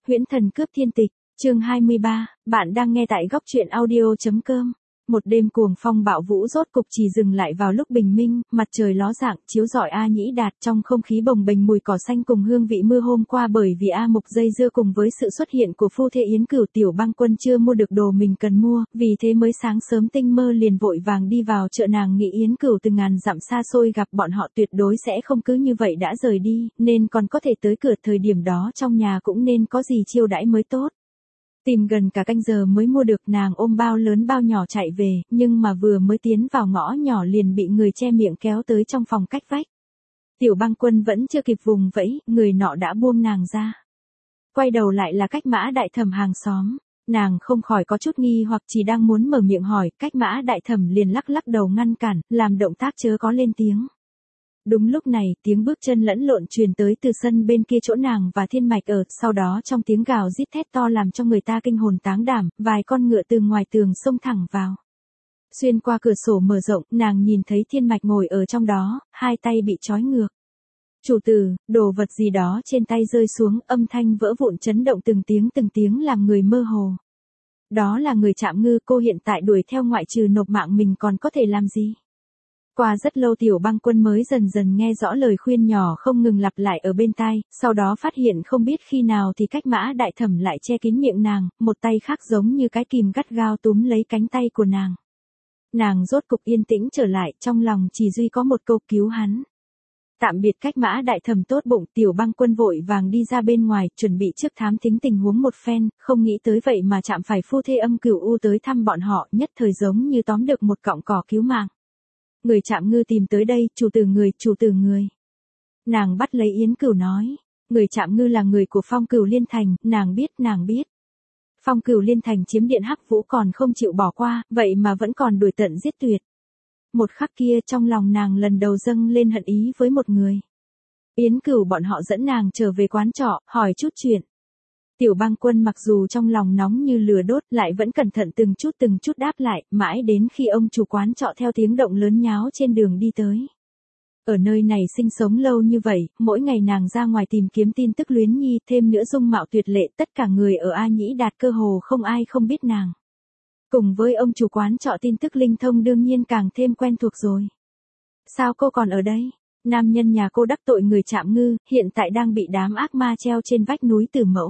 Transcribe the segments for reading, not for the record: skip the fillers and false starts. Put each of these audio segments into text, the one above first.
Huyễn Thần Cướp Thiên Tịch, chương 23, bạn đang nghe tại góc truyện audio.com. Một đêm cuồng phong bạo vũ rốt cục chỉ dừng lại vào lúc bình minh, mặt trời ló dạng, chiếu rọi A Nhĩ Đạt, trong không khí bồng bềnh mùi cỏ xanh cùng hương vị mưa hôm qua. Bởi vì A Mục dây dưa cùng với sự xuất hiện của phu thê Yến Cửu, Tiểu Băng Quân chưa mua được đồ mình cần mua, vì thế mới sáng sớm tinh mơ liền vội vàng đi vào chợ. Nàng nghĩ Yến Cửu từ ngàn dặm xa xôi gặp bọn họ tuyệt đối sẽ không cứ như vậy đã rời đi, nên còn có thể tới cửa. Thời điểm đó trong nhà cũng nên có gì chiêu đãi mới tốt. Tìm gần cả canh giờ mới mua được, nàng ôm bao lớn bao nhỏ chạy về, nhưng mà vừa mới tiến vào ngõ nhỏ liền bị người che miệng kéo tới trong phòng cách vách. Tiểu Băng Quân vẫn chưa kịp vùng vẫy, người nọ đã buông nàng ra. Quay đầu lại là Cách Mã Đại Thẩm hàng xóm, nàng không khỏi có chút nghi hoặc, chỉ đang muốn mở miệng hỏi, Cách Mã Đại Thẩm liền lắc lắc đầu ngăn cản, làm động tác chớ có lên tiếng. Đúng lúc này, tiếng bước chân lẫn lộn truyền tới từ sân bên kia chỗ nàng và Thiên Mạch ở, sau đó trong tiếng gào rít thét to làm cho người ta kinh hồn táng đảm, vài con ngựa từ ngoài tường xông thẳng vào. Xuyên qua cửa sổ mở rộng, nàng nhìn thấy Thiên Mạch ngồi ở trong đó, hai tay bị trói ngược. Chủ tử, đồ vật gì đó trên tay rơi xuống, âm thanh vỡ vụn chấn động từng tiếng làm người mơ hồ. Đó là người Trạm Ngư, cô hiện tại đuổi theo ngoại trừ nộp mạng mình còn có thể làm gì? Qua rất lâu Tiểu Băng Quân mới dần dần nghe rõ lời khuyên nhỏ không ngừng lặp lại ở bên tai, sau đó phát hiện không biết khi nào thì Cách Mã Đại Thẩm lại che kín miệng nàng, một tay khác giống như cái kìm gắt gao túm lấy cánh tay của nàng. Nàng rốt cục yên tĩnh trở lại, trong lòng chỉ duy có một câu cứu hắn. Tạm biệt Cách Mã Đại Thẩm tốt bụng, Tiểu Băng Quân vội vàng đi ra bên ngoài, chuẩn bị trước thám thính tình huống một phen, không nghĩ tới vậy mà chạm phải phu thê Âm Cửu U tới thăm bọn họ, nhất thời giống như tóm được một cọng cỏ cứu mạng. Người Trạm Ngư tìm tới đây, chủ tử người. Nàng bắt lấy Yến Cửu nói, người Trạm Ngư là người của Phong Cửu Liên Thành, nàng biết. Phong Cửu Liên Thành chiếm điện Hắc Vũ còn không chịu bỏ qua, vậy mà vẫn còn đuổi tận giết tuyệt. Một khắc kia trong lòng nàng lần đầu dâng lên hận ý với một người. Yến Cửu bọn họ dẫn nàng trở về quán trọ, hỏi chút chuyện. Tiểu Băng Quân mặc dù trong lòng nóng như lửa đốt, lại vẫn cẩn thận từng chút đáp lại, mãi đến khi ông chủ quán trọ theo tiếng động lớn nháo trên đường đi tới. Ở nơi này sinh sống lâu như vậy, mỗi ngày nàng ra ngoài tìm kiếm tin tức Luyến Nhi, thêm nữa dung mạo tuyệt lệ, tất cả người ở A Nhĩ Đạt cơ hồ không ai không biết nàng. Cùng với ông chủ quán trọ tin tức linh thông đương nhiên càng thêm quen thuộc rồi. Sao cô còn ở đây? Nam nhân nhà cô đắc tội người Trạm Ngư, hiện tại đang bị đám ác ma treo trên vách núi Tử Mẫu.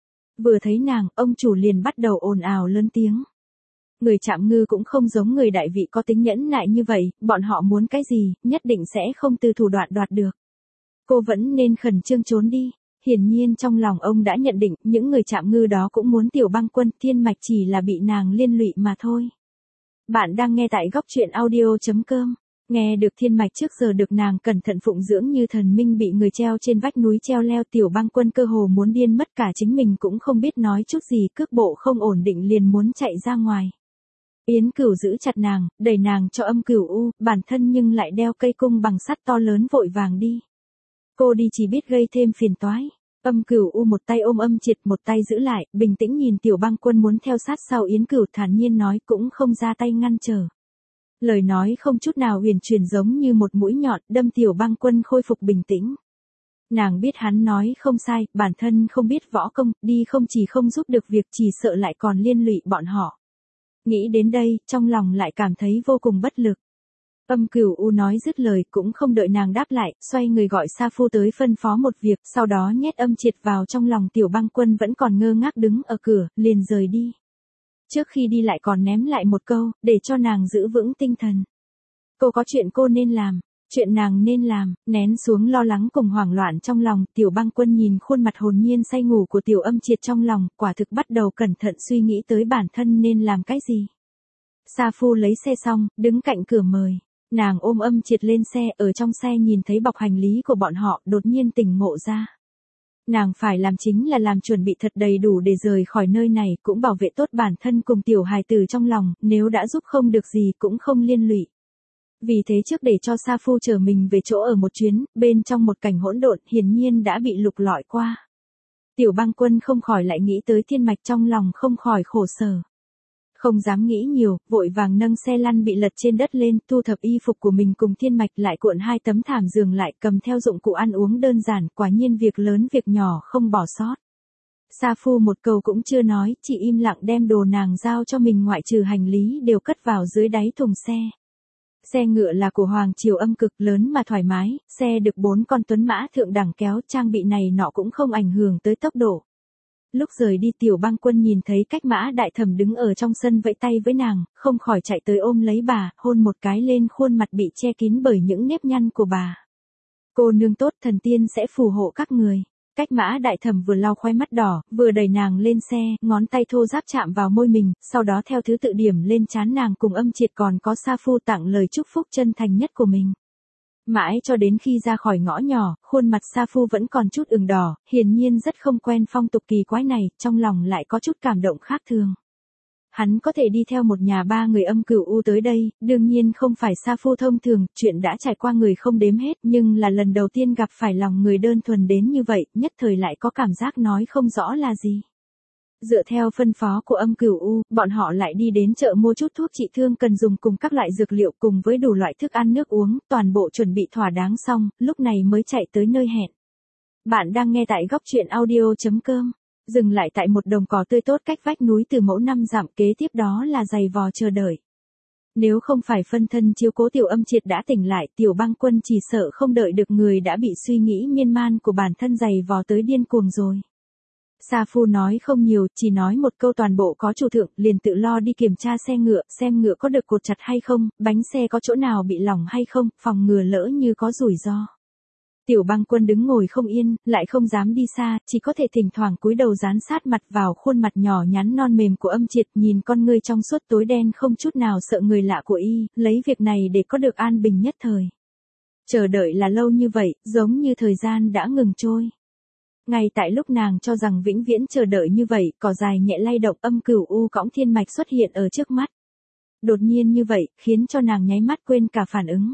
Vừa thấy nàng, ông chủ liền bắt đầu ồn ào lớn tiếng. Người Trạm Ngư cũng không giống người đại vị có tính nhẫn nại như vậy, bọn họ muốn cái gì, nhất định sẽ không từ thủ đoạn đoạt được. Cô vẫn nên khẩn trương trốn đi. Hiển nhiên trong lòng ông đã nhận định, những người Trạm Ngư đó cũng muốn Tiểu Băng Quân, Thiên Mạch chỉ là bị nàng liên lụy mà thôi. Bạn đang nghe tại góc truyện audio.com. Nghe được Thiên Mạch trước giờ được nàng cẩn thận phụng dưỡng như thần minh bị người treo trên vách núi treo leo, Tiểu Băng Quân cơ hồ muốn điên mất, cả chính mình cũng không biết nói chút gì, cước bộ không ổn định liền muốn chạy ra ngoài. Yến Cửu giữ chặt nàng, đẩy nàng cho Âm Cửu U, bản thân nhưng lại đeo cây cung bằng sắt to lớn vội vàng đi. Cô đi chỉ biết gây thêm phiền toái. Âm Cửu U một tay ôm Âm Triệt, một tay giữ lại, bình tĩnh nhìn Tiểu Băng Quân muốn theo sát sau Yến Cửu, thản nhiên nói, cũng không ra tay ngăn trở. Lời nói không chút nào huyền chuyển giống như một mũi nhọn, đâm Tiểu Băng Quân khôi phục bình tĩnh. Nàng biết hắn nói không sai, bản thân không biết võ công, đi không chỉ không giúp được việc, chỉ sợ lại còn liên lụy bọn họ. Nghĩ đến đây, trong lòng lại cảm thấy vô cùng bất lực. Âm Cửu U nói dứt lời cũng không đợi nàng đáp lại, xoay người gọi Sa Phu tới phân phó một việc, sau đó nhét Âm Triệt vào trong lòng. Tiểu Băng Quân vẫn còn ngơ ngác đứng ở cửa, liền rời đi. Trước khi đi lại còn ném lại một câu, để cho nàng giữ vững tinh thần. Cô có chuyện cô nên làm, chuyện nàng nên làm, nén xuống lo lắng cùng hoảng loạn trong lòng, Tiểu Băng Quân nhìn khuôn mặt hồn nhiên say ngủ của Tiểu Âm Triệt trong lòng, quả thực bắt đầu cẩn thận suy nghĩ tới bản thân nên làm cái gì. Sa Phu lấy xe xong, đứng cạnh cửa mời. Nàng ôm Âm Triệt lên xe, ở trong xe nhìn thấy bọc hành lý của bọn họ, đột nhiên tỉnh ngộ ra. Nàng phải làm chính là làm chuẩn bị thật đầy đủ để rời khỏi nơi này, cũng bảo vệ tốt bản thân cùng tiểu hài tử trong lòng, nếu đã giúp không được gì cũng không liên lụy. Vì thế trước để cho Sa Phu chở mình về chỗ ở một chuyến, bên trong một cảnh hỗn độn hiển nhiên đã bị lục lọi qua. Tiểu Băng Quân không khỏi lại nghĩ tới Thiên Mạch, trong lòng không khỏi khổ sở. Không dám nghĩ nhiều, vội vàng nâng xe lăn bị lật trên đất lên, thu thập y phục của mình cùng Thiên Mạch, lại cuộn hai tấm thảm giường lại, cầm theo dụng cụ ăn uống đơn giản, quả nhiên việc lớn việc nhỏ không bỏ sót. Sa Phu một câu cũng chưa nói, chỉ im lặng đem đồ nàng giao cho mình ngoại trừ hành lý đều cất vào dưới đáy thùng xe. Xe ngựa là của Hoàng Triều Âm cực, lớn mà thoải mái, xe được 4 con tuấn mã thượng đẳng kéo, trang bị này nọ cũng không ảnh hưởng tới tốc độ. Lúc rời đi Tiểu Bang Quân nhìn thấy Cách Mã Đại Thẩm đứng ở trong sân vẫy tay với nàng, không khỏi chạy tới ôm lấy bà, hôn một cái lên khuôn mặt bị che kín bởi những nếp nhăn của bà. Cô nương tốt, thần tiên sẽ phù hộ các người. Cách Mã Đại Thẩm vừa lau khóe mắt đỏ, vừa đẩy nàng lên xe, ngón tay thô ráp chạm vào môi mình, sau đó theo thứ tự điểm lên trán nàng cùng Âm Triệt, còn có Sa Phu tặng lời chúc phúc chân thành nhất của mình. Mãi cho đến khi ra khỏi ngõ nhỏ, khuôn mặt Sa Phu vẫn còn chút ửng đỏ, hiển nhiên rất không quen phong tục kỳ quái này, trong lòng lại có chút cảm động khác thường. Hắn có thể đi theo một nhà 3 người Âm Cửu U tới đây, đương nhiên không phải Sa Phu thông thường, chuyện đã trải qua người không đếm hết, nhưng là lần đầu tiên gặp phải lòng người đơn thuần đến như vậy, nhất thời lại có cảm giác nói không rõ là gì. Dựa theo phân phó của Âm Cửu U, bọn họ lại đi đến chợ mua chút thuốc trị thương cần dùng cùng các loại dược liệu cùng với đủ loại thức ăn nước uống, toàn bộ chuẩn bị thỏa đáng xong, lúc này mới chạy tới nơi hẹn. Bạn đang nghe tại góc truyện audio.com. Dừng lại tại một đồng cỏ tươi tốt cách vách núi Từ Mẫu 5 dặm, kế tiếp đó là giày vò chờ đợi. Nếu không phải phân thân chiếu cố Tiểu Âm Triệt đã tỉnh lại, Tiểu Bang Quân chỉ sợ không đợi được người đã bị suy nghĩ miên man của bản thân giày vò tới điên cuồng rồi. Sa Phu nói không nhiều, chỉ nói một câu toàn bộ có chủ thượng, liền tự lo đi kiểm tra xe ngựa, xem ngựa có được cột chặt hay không, bánh xe có chỗ nào bị lỏng hay không, phòng ngừa lỡ như có rủi ro. Tiểu Bang Quân đứng ngồi không yên, lại không dám đi xa, chỉ có thể thỉnh thoảng cúi đầu dán sát mặt vào khuôn mặt nhỏ nhắn non mềm của Âm Triệt, nhìn con ngươi trong suốt tối đen không chút nào sợ người lạ của y, lấy việc này để có được an bình nhất thời. Chờ đợi là lâu như vậy, giống như thời gian đã ngừng trôi. Ngay tại lúc nàng cho rằng vĩnh viễn chờ đợi như vậy, cỏ dài nhẹ lay động, Âm Cửu U cõng thiên mạch xuất hiện ở trước mắt. Đột nhiên như vậy, khiến cho nàng nháy mắt quên cả phản ứng.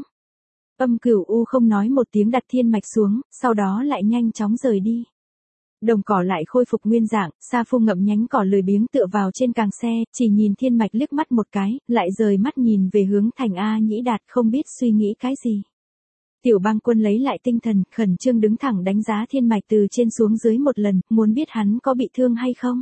Âm Cửu U không nói một tiếng đặt thiên mạch xuống, sau đó lại nhanh chóng rời đi. Đồng cỏ lại khôi phục nguyên dạng, Sa Phu ngậm nhánh cỏ lười biếng tựa vào trên càng xe, chỉ nhìn thiên mạch liếc mắt một cái, lại rời mắt nhìn về hướng thành A Nhĩ Đạt, không biết suy nghĩ cái gì. Tiểu Bang Quân lấy lại tinh thần, khẩn trương đứng thẳng đánh giá thiên mạch từ trên xuống dưới một lần, muốn biết hắn có bị thương hay không.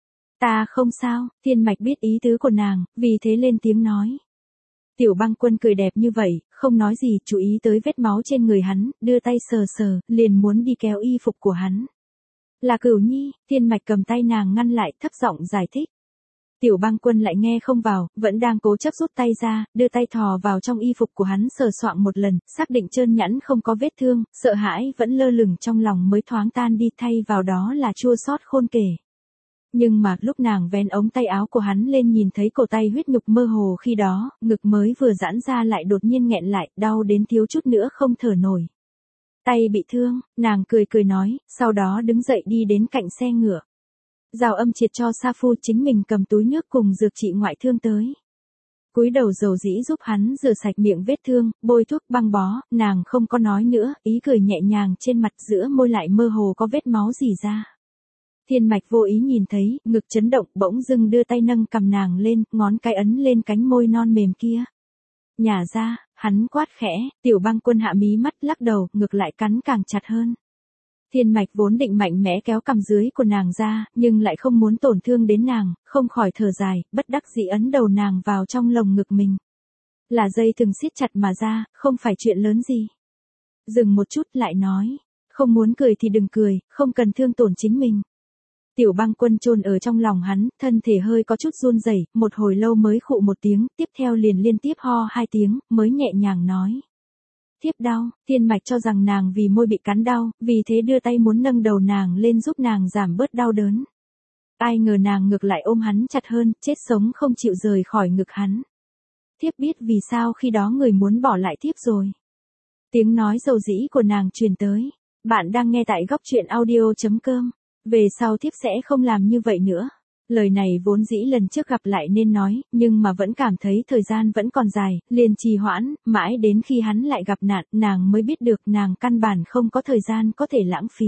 Ta không sao, thiên mạch biết ý tứ của nàng, vì thế lên tiếng nói. Tiểu Bang Quân cười đẹp như vậy, không nói gì, chú ý tới vết máu trên người hắn, đưa tay sờ sờ, liền muốn đi kéo y phục của hắn. Là Cửu Nhi, thiên mạch cầm tay nàng ngăn lại, thấp giọng giải thích. Tiểu Bang Quân lại nghe không vào, vẫn đang cố chấp rút tay ra, đưa tay thò vào trong y phục của hắn sờ soạng một lần, xác định trơn nhẵn không có vết thương, sợ hãi vẫn lơ lửng trong lòng mới thoáng tan đi, thay vào đó là chua xót khôn kể. Nhưng mà lúc nàng vén ống tay áo của hắn lên nhìn thấy cổ tay huyết nhục mơ hồ khi đó, ngực mới vừa giãn ra lại đột nhiên nghẹn lại, đau đến thiếu chút nữa không thở nổi. Tay bị thương, nàng cười cười nói, sau đó đứng dậy đi đến cạnh xe ngựa. Giao Âm Triệt cho Sa Phu, chính mình cầm túi nước cùng dược trị ngoại thương tới. Cúi đầu dầu dĩ giúp hắn rửa sạch miệng vết thương, bôi thuốc băng bó, nàng không có nói nữa, ý cười nhẹ nhàng trên mặt, giữa môi lại mơ hồ có vết máu rỉ ra. Thiên mạch vô ý nhìn thấy, ngực chấn động, bỗng dưng đưa tay nâng cầm nàng lên, ngón cái ấn lên cánh môi non mềm kia. Nhả ra, hắn quát khẽ, Tiểu Bang Quân hạ mí mắt lắc đầu, ngực lại cắn càng chặt hơn. Thiên mạch vốn định mạnh mẽ kéo cằm dưới của nàng ra, nhưng lại không muốn tổn thương đến nàng, không khỏi thở dài, bất đắc dĩ ấn đầu nàng vào trong lồng ngực mình. Là dây thừng siết chặt mà ra, không phải chuyện lớn gì. Dừng một chút lại nói, không muốn cười thì đừng cười, không cần thương tổn chính mình. Tiểu Bang Quân chôn ở trong lòng hắn, thân thể hơi có chút run rẩy, một hồi lâu mới khụ một tiếng, tiếp theo liền liên tiếp ho 2 tiếng, mới nhẹ nhàng nói. Thiếp đau, thiên mạch cho rằng nàng vì môi bị cắn đau, vì thế đưa tay muốn nâng đầu nàng lên giúp nàng giảm bớt đau đớn. Ai ngờ nàng ngược lại ôm hắn chặt hơn, chết sống không chịu rời khỏi ngực hắn. Thiếp biết vì sao khi đó người muốn bỏ lại thiếp rồi. Tiếng nói dầu dĩ của nàng truyền tới. Bạn đang nghe tại góc truyện audio.com. Về sau thiếp sẽ không làm như vậy nữa. Lời này vốn dĩ lần trước gặp lại nên nói, nhưng mà vẫn cảm thấy thời gian vẫn còn dài, liền trì hoãn, mãi đến khi hắn lại gặp nạn, nàng mới biết được nàng căn bản không có thời gian có thể lãng phí.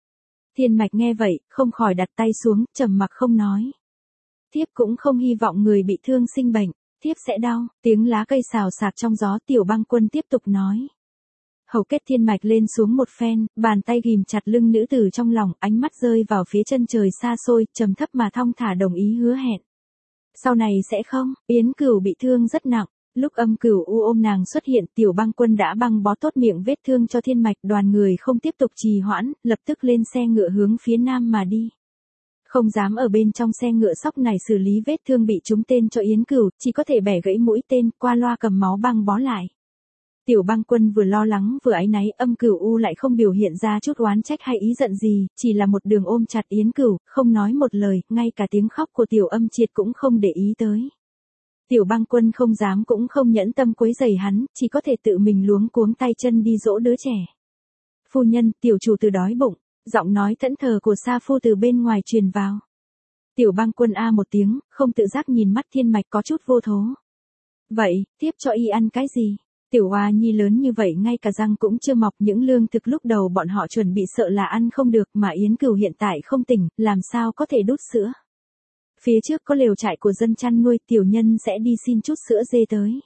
Thiên mạch nghe vậy, không khỏi đặt tay xuống, trầm mặc không nói. Thiếp cũng không hy vọng người bị thương sinh bệnh, thiếp sẽ đau, tiếng lá cây xào xạc trong gió. Tiểu Bang Quân tiếp tục nói. Hầu kết Thiên Mạch lên xuống một phen, bàn tay ghìm chặt lưng nữ tử trong lòng, ánh mắt rơi vào phía chân trời xa xôi, trầm thấp mà thong thả đồng ý hứa hẹn. Sau này sẽ không, Yến Cửu bị thương rất nặng. Lúc Âm Cửu U ôm nàng xuất hiện, Tiểu Băng Quân đã băng bó tốt miệng vết thương cho Thiên Mạch, đoàn người không tiếp tục trì hoãn, lập tức lên xe ngựa hướng phía nam mà đi. Không dám ở bên trong xe ngựa sóc này xử lý vết thương bị trúng tên cho Yến Cửu, chỉ có thể bẻ gãy mũi tên, qua loa cầm máu băng bó lại. Tiểu Băng Quân vừa lo lắng vừa áy náy, Âm Cửu U lại không biểu hiện ra chút oán trách hay ý giận gì, chỉ là một đường ôm chặt Yến Cửu, không nói một lời, ngay cả tiếng khóc của Tiểu Âm Triệt cũng không để ý tới. Tiểu Băng Quân không dám cũng không nhẫn tâm quấy rầy hắn, chỉ có thể tự mình luống cuống tay chân đi dỗ đứa trẻ. Phu nhân, tiểu chủ tử đói bụng, giọng nói thẫn thờ của Sa Phu từ bên ngoài truyền vào. Tiểu Băng Quân a một tiếng, không tự giác nhìn mắt Thiên Mạch có chút vô thố. Vậy, tiếp cho y ăn cái gì? Tiểu Hoa Nhi lớn như vậy ngay cả răng cũng chưa mọc, những lương thực lúc đầu bọn họ chuẩn bị sợ là ăn không được, mà Yến Cửu hiện tại không tỉnh, làm sao có thể đút sữa. Phía trước có lều trại của dân chăn nuôi, tiểu nhân sẽ đi xin chút sữa dê tới.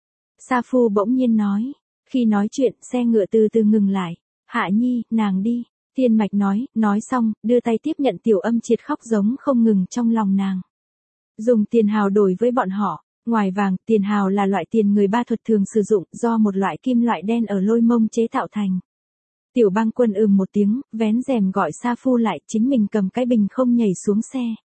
Sa Phu bỗng nhiên nói. Khi nói chuyện, xe ngựa từ từ ngừng lại. Hạ Nhi, nàng đi. Thiên Mạch nói xong, đưa tay tiếp nhận Tiểu Âm Triệt khóc giống không ngừng trong lòng nàng. Dùng tiền hào đổi với bọn họ. Ngoài vàng, tiền hào là loại tiền người Ba Thuật thường sử dụng, do một loại kim loại đen ở Lôi Mông chế tạo thành. Tiểu Băng Quân một tiếng, vén rèm gọi Sa Phu lại, chính mình cầm cái bình không nhảy xuống xe.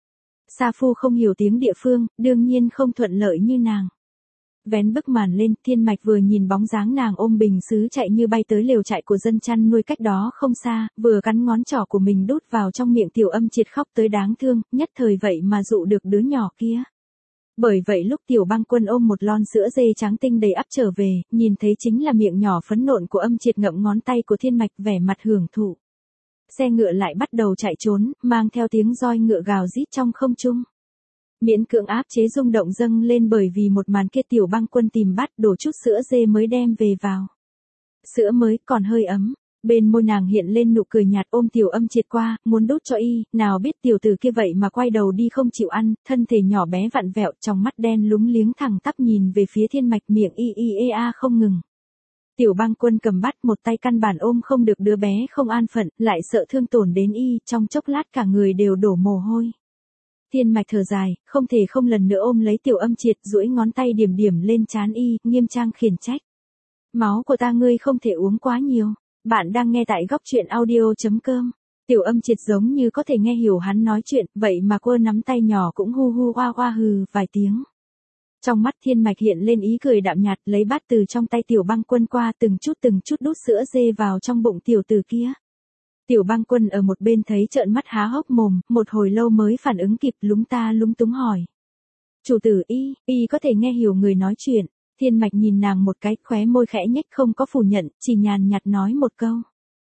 Sa Phu không hiểu tiếng địa phương, đương nhiên không thuận lợi như nàng. Vén bức màn lên, Thiên Mạch vừa nhìn bóng dáng nàng ôm bình sứ chạy như bay tới lều trại của dân chăn nuôi cách đó không xa, vừa gắn ngón trỏ của mình đút vào trong miệng Tiểu Âm Triệt khóc tới đáng thương, nhất thời vậy mà dụ được đứa nhỏ kia. Bởi vậy lúc Tiểu Băng Quân ôm một lon sữa dê trắng tinh đầy ắp trở về, nhìn thấy chính là miệng nhỏ phấn nộn của Âm Triệt ngậm ngón tay của Thiên Mạch, vẻ mặt hưởng thụ. Xe ngựa lại bắt đầu chạy trốn, mang theo tiếng roi ngựa gào rít trong không trung. Miễn cưỡng áp chế rung động dâng lên bởi vì một màn kia. Tiểu Băng Quân tìm bắt đổ chút sữa dê mới đem về vào. Sữa mới còn hơi ấm, bên môi nàng hiện lên nụ cười nhạt, ôm Tiểu Âm Triệt qua, muốn đút cho y, nào biết tiểu tử kia vậy mà quay đầu đi không chịu ăn, thân thể nhỏ bé vặn vẹo, trong mắt đen lúng liếng thẳng tắp nhìn về phía Thiên Mạch, miệng y a không ngừng. Tiểu Băng Quân cầm bắt một tay căn bản ôm không được đứa bé không an phận, lại sợ thương tổn đến y, trong chốc lát cả người đều đổ mồ hôi. Thiên Mạch thở dài, không thể không lần nữa ôm lấy Tiểu Âm Triệt, duỗi ngón tay điểm điểm lên trán y, nghiêm trang khiển trách. Máu của ta ngươi không thể uống quá nhiều. Bạn đang nghe tại góc truyện audio.com. Tiểu Âm Triệt giống như có thể nghe hiểu hắn nói chuyện, vậy mà cô nắm tay nhỏ cũng hu hu oa oa hừ vài tiếng. Trong mắt Thiên Mạch hiện lên ý cười đạm nhạt, lấy bát từ trong tay Tiểu Băng Quân qua, từng chút đút sữa dê vào trong bụng tiểu tử kia. Tiểu Băng Quân ở một bên thấy trợn mắt há hốc mồm, một hồi lâu mới phản ứng kịp, lúng túng hỏi. Chủ tử, y có thể nghe hiểu người nói chuyện. Thiên Mạch nhìn nàng một cái, khóe môi khẽ nhếch, không có phủ nhận, chỉ nhàn nhạt nói một câu.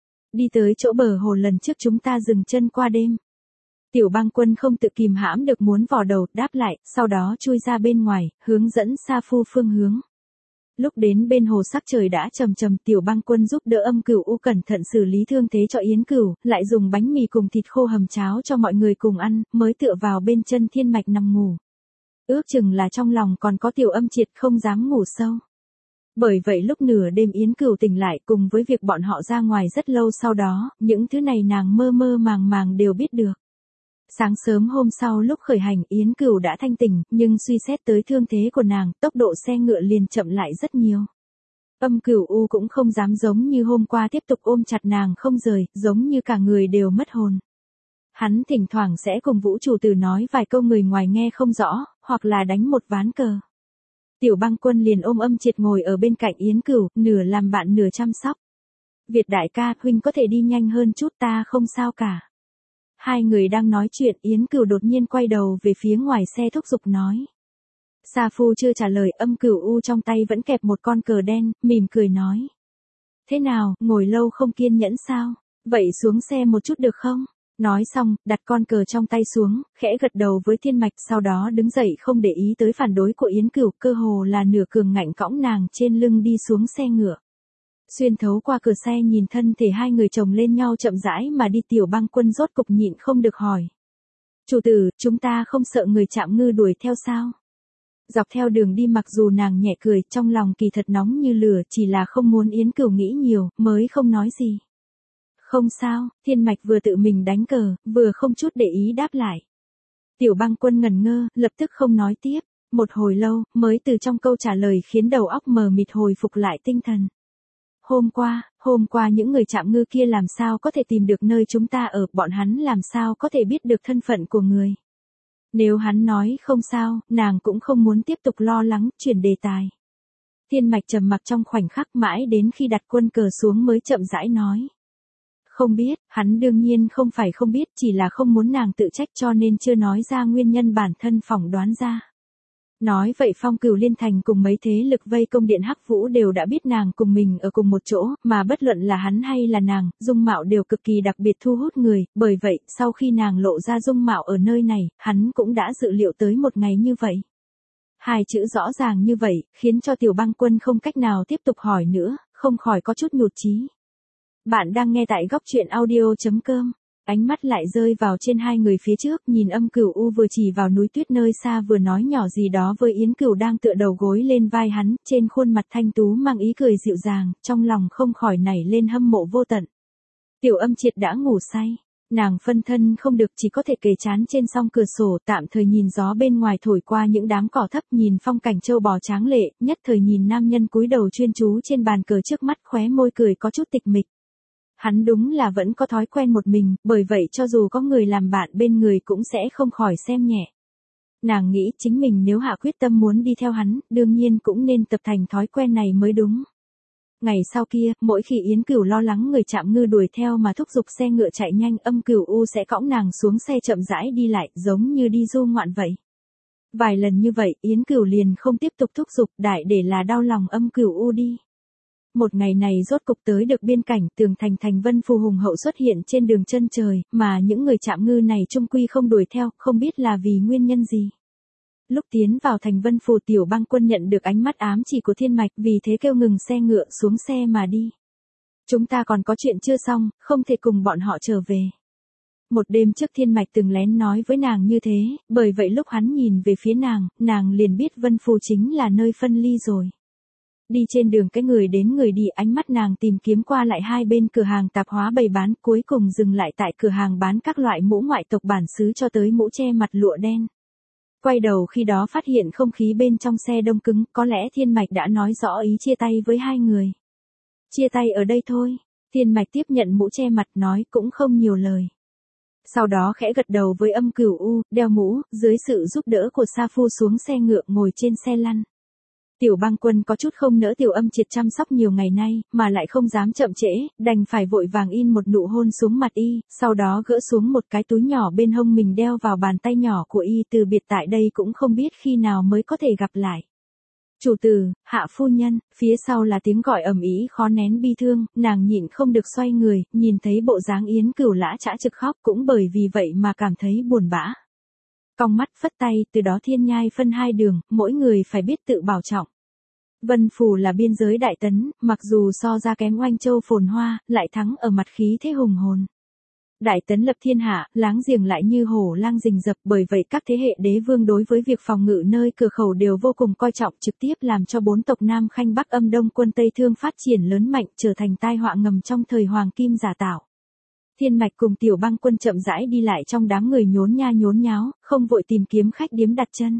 Đi tới chỗ bờ hồ lần trước chúng ta dừng chân qua đêm. Tiểu Băng Quân không tự kìm hãm được muốn vò đầu, đáp lại, sau đó chui ra bên ngoài, hướng dẫn Sa Phu phương hướng. Lúc đến bên hồ sắc trời đã trầm, Tiểu Băng Quân giúp đỡ Âm Cửu U cẩn thận xử lý thương thế cho Yến Cửu, lại dùng bánh mì cùng thịt khô hầm cháo cho mọi người cùng ăn, mới tựa vào bên chân Thiên Mạch nằm ngủ. Ước chừng là trong lòng còn có Tiểu Âm Triệt không dám ngủ sâu. Bởi vậy lúc nửa đêm Yến Cửu tỉnh lại, cùng với việc bọn họ ra ngoài rất lâu sau đó, những thứ này nàng mơ màng đều biết được. Sáng sớm hôm sau lúc khởi hành, Yến Cửu đã thanh tỉnh, nhưng suy xét tới thương thế của nàng, tốc độ xe ngựa liền chậm lại rất nhiều. Âm Cửu U cũng không dám giống như hôm qua tiếp tục ôm chặt nàng không rời, giống như cả người đều mất hồn. Hắn thỉnh thoảng sẽ cùng Vũ chủ tử nói vài câu người ngoài nghe không rõ, hoặc là đánh một ván cờ. Tiểu Băng Quân liền ôm Âm Triệt ngồi ở bên cạnh Yến Cửu, nửa làm bạn nửa chăm sóc. Việt đại ca, huynh có thể đi nhanh hơn chút, ta không sao cả. Hai người đang nói chuyện, Yến Cửu đột nhiên quay đầu về phía ngoài xe thúc giục nói. Sa Phu chưa trả lời, Âm Cửu U trong tay vẫn kẹp một con cờ đen, mỉm cười nói. Thế nào, ngồi lâu không kiên nhẫn sao? Vậy xuống xe một chút được không? Nói xong, đặt con cờ trong tay xuống, khẽ gật đầu với Thiên Mạch, sau đó đứng dậy không để ý tới phản đối của Yến Cửu, cơ hồ là nửa cường ngạnh cõng nàng trên lưng đi xuống xe ngựa. Xuyên thấu qua cửa xe nhìn thân thể hai người chồng lên nhau chậm rãi mà đi. Tiểu Băng Quân rốt cục nhịn không được hỏi. Chủ tử, chúng ta không sợ người Trạm Ngư đuổi theo sao? Dọc theo đường đi mặc dù nàng nhẹ cười, trong lòng kỳ thật nóng như lửa, chỉ là không muốn Yến Cửu nghĩ nhiều, mới không nói gì. Không sao, Thiên Mạch vừa tự mình đánh cờ, vừa không chút để ý đáp lại. Tiểu Băng Quân ngẩn ngơ, lập tức không nói tiếp, một hồi lâu, mới từ trong câu trả lời khiến đầu óc mờ mịt hồi phục lại tinh thần. Hôm qua những người Trạm Ngư kia làm sao có thể tìm được nơi chúng ta ở, bọn hắn làm sao có thể biết được thân phận của người. Nếu hắn nói không sao, nàng cũng không muốn tiếp tục lo lắng, chuyển đề tài. Thiên Mạch trầm mặc trong khoảnh khắc mãi đến khi đặt quân cờ xuống mới chậm rãi nói. Không biết, hắn đương nhiên không phải không biết, chỉ là không muốn nàng tự trách cho nên chưa nói ra nguyên nhân bản thân phỏng đoán ra. Nói vậy Phong Cửu Liên Thành cùng mấy thế lực vây công điện Hắc Vũ đều đã biết nàng cùng mình ở cùng một chỗ, mà bất luận là hắn hay là nàng, dung mạo đều cực kỳ đặc biệt thu hút người, bởi vậy, sau khi nàng lộ ra dung mạo ở nơi này, hắn cũng đã dự liệu tới một ngày như vậy. Hai chữ rõ ràng như vậy, khiến cho Tiểu Băng Quân không cách nào tiếp tục hỏi nữa, không khỏi có chút nhụt chí. Bạn đang nghe tại góc truyện audio.com. Ánh mắt lại rơi vào trên hai người phía trước, nhìn Âm Cửu U vừa chỉ vào núi tuyết nơi xa vừa nói nhỏ gì đó với Yến Cửu đang tựa đầu gối lên vai hắn, trên khuôn mặt thanh tú mang ý cười dịu dàng, trong lòng không khỏi nảy lên hâm mộ vô tận. Tiểu Âm Triệt đã ngủ say, nàng phân thân không được chỉ có thể kề trán trên song cửa sổ, tạm thời nhìn gió bên ngoài thổi qua những đám cỏ thấp, nhìn phong cảnh châu bò tráng lệ, nhất thời nhìn nam nhân cúi đầu chuyên chú trên bàn cờ trước mắt, khóe môi cười có chút tịch mịch. Hắn đúng là vẫn có thói quen một mình, bởi vậy cho dù có người làm bạn bên người cũng sẽ không khỏi xem nhẹ. Nàng nghĩ chính mình nếu hạ quyết tâm muốn đi theo hắn, đương nhiên cũng nên tập thành thói quen này mới đúng. Ngày sau kia, mỗi khi Yến Cửu lo lắng người Trạm Ngư đuổi theo mà thúc giục xe ngựa chạy nhanh, Âm Cửu U sẽ cõng nàng xuống xe chậm rãi đi lại, giống như đi du ngoạn vậy. Vài lần như vậy, Yến Cửu liền không tiếp tục thúc giục, đại để là đau lòng Âm Cửu U đi. Một ngày này rốt cục tới được biên cảnh, tường thành thành Vân Phù hùng hậu xuất hiện trên đường chân trời, mà những người Trạm Ngư này chung quy không đuổi theo, không biết là vì nguyên nhân gì. Lúc tiến vào thành Vân Phù, Tiểu Băng Quân nhận được ánh mắt ám chỉ của Thiên Mạch, vì thế kêu ngừng xe ngựa xuống xe mà đi. Chúng ta còn có chuyện chưa xong, không thể cùng bọn họ trở về. Một đêm trước Thiên Mạch từng lén nói với nàng như thế, bởi vậy lúc hắn nhìn về phía nàng liền biết Vân Phù chính là nơi phân ly rồi. Đi trên đường cái người đến người đi, ánh mắt nàng tìm kiếm qua lại hai bên cửa hàng tạp hóa bày bán, cuối cùng dừng lại tại cửa hàng bán các loại mũ ngoại tộc bản xứ cho tới mũ che mặt lụa đen. Quay đầu khi đó phát hiện không khí bên trong xe đông cứng, có lẽ Thiên Mạch đã nói rõ ý chia tay với hai người. Chia tay ở đây thôi, Thiên Mạch tiếp nhận mũ che mặt nói cũng không nhiều lời. Sau đó khẽ gật đầu với Âm Cửu U, đeo mũ, dưới sự giúp đỡ của Sa Phu xuống xe ngựa ngồi trên xe lăn. Tiểu Băng Quân có chút không nỡ Tiểu Âm Triệt chăm sóc nhiều ngày nay, mà lại không dám chậm trễ, đành phải vội vàng in một nụ hôn xuống mặt y, sau đó gỡ xuống một cái túi nhỏ bên hông mình đeo vào bàn tay nhỏ của y, từ biệt tại đây cũng không biết khi nào mới có thể gặp lại. Chủ tử, hạ phu nhân, phía sau là tiếng gọi ầm ĩ khó nén bi thương, nàng nhịn không được xoay người, nhìn thấy bộ dáng Yến Cửu lã chã trực khóc, cũng bởi vì vậy mà cảm thấy buồn bã. Cong mắt phất tay, từ đó thiên nhai phân hai đường, mỗi người phải biết tự bảo trọng. Vân Phù là biên giới Đại Tấn, mặc dù so ra kém Oanh Châu phồn hoa, lại thắng ở mặt khí thế hùng hồn. Đại Tấn lập thiên hạ, láng giềng lại như hổ lang rình rập, bởi vậy các thế hệ đế vương đối với việc phòng ngự nơi cửa khẩu đều vô cùng coi trọng, trực tiếp làm cho bốn tộc Nam Khanh Bắc Âm Đông Quân Tây Thương phát triển lớn mạnh, trở thành tai họa ngầm trong thời Hoàng Kim giả tạo. Thiên Mạch cùng Tiểu Băng Quân chậm rãi đi lại trong đám người nhốn nha nhốn nháo, không vội tìm kiếm khách điếm đặt chân.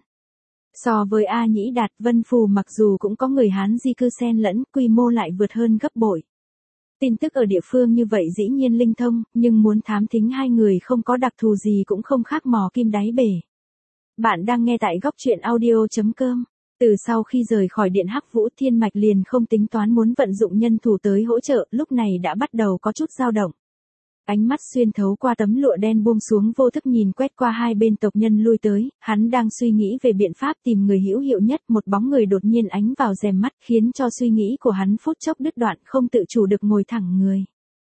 So với A Nhĩ Đạt, Vân Phù mặc dù cũng có người Hán di cư xen lẫn, quy mô lại vượt hơn gấp bội. Tin tức ở địa phương như vậy dĩ nhiên linh thông, nhưng muốn thám thính hai người không có đặc thù gì cũng không khác mò kim đáy bể. Bạn đang nghe tại góc truyện audio.com. Từ sau khi rời khỏi điện Hắc Vũ, Thiên Mạch liền không tính toán muốn vận dụng nhân thủ tới hỗ trợ, lúc này đã bắt đầu có chút dao động. Ánh mắt xuyên thấu qua tấm lụa đen buông xuống vô thức nhìn quét qua hai bên tộc nhân lui tới, hắn đang suy nghĩ về biện pháp tìm người hữu hiệu nhất, một bóng người đột nhiên ánh vào rèm mắt, khiến cho suy nghĩ của hắn phút chốc đứt đoạn, không tự chủ được ngồi thẳng người.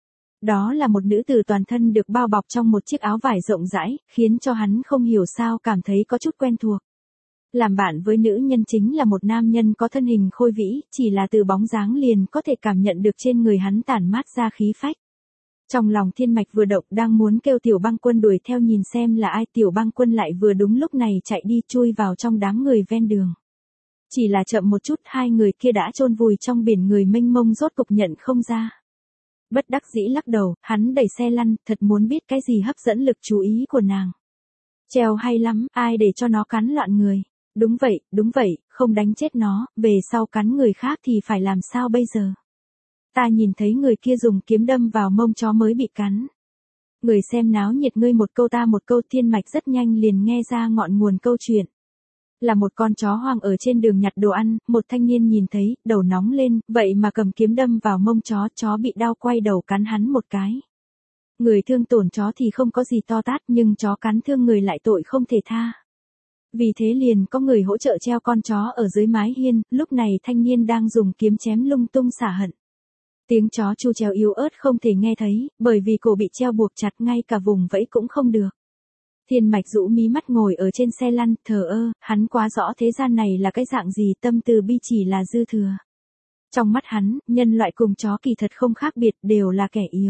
Đó là một nữ tử toàn thân được bao bọc trong một chiếc áo vải rộng rãi, khiến cho hắn không hiểu sao cảm thấy có chút quen thuộc. Làm bạn với nữ nhân chính là một nam nhân có thân hình khôi vĩ, chỉ là từ bóng dáng liền có thể cảm nhận được trên người hắn tản mát ra khí phách. Trong lòng Thiên Mạch vừa động, đang muốn kêu Tiểu Băng Quân đuổi theo nhìn xem là ai, Tiểu Băng Quân lại vừa đúng lúc này chạy đi chui vào trong đám người ven đường. Chỉ là chậm một chút hai người kia đã chôn vùi trong biển người mênh mông rốt cục nhận không ra. Bất đắc dĩ lắc đầu, hắn đẩy xe lăn, thật muốn biết cái gì hấp dẫn lực chú ý của nàng. Treo hay lắm, ai để cho nó cắn loạn người. Đúng vậy, không đánh chết nó, về sau cắn người khác thì phải làm sao bây giờ? Ta nhìn thấy người kia dùng kiếm đâm vào mông chó mới bị cắn. Người xem náo nhiệt ngươi một câu ta một câu, Thiên Mạch rất nhanh liền nghe ra ngọn nguồn câu chuyện. Là một con chó hoang ở trên đường nhặt đồ ăn, một thanh niên nhìn thấy, đầu nóng lên, vậy mà cầm kiếm đâm vào mông chó bị đau quay đầu cắn hắn một cái. Người thương tổn chó thì không có gì to tát nhưng chó cắn thương người lại tội không thể tha. Vì thế liền có người hỗ trợ treo con chó ở dưới mái hiên, lúc này thanh niên đang dùng kiếm chém lung tung xả hận. Tiếng chó chu treo yếu ớt không thể nghe thấy, bởi vì cổ bị treo buộc chặt ngay cả vùng vẫy cũng không được. Thiên Mạch rũ mí mắt ngồi ở trên xe lăn, thờ ơ, hắn quá rõ thế gian này là cái dạng gì, tâm từ bi chỉ là dư thừa. Trong mắt hắn, nhân loại cùng chó kỳ thật không khác biệt, đều là kẻ yếu.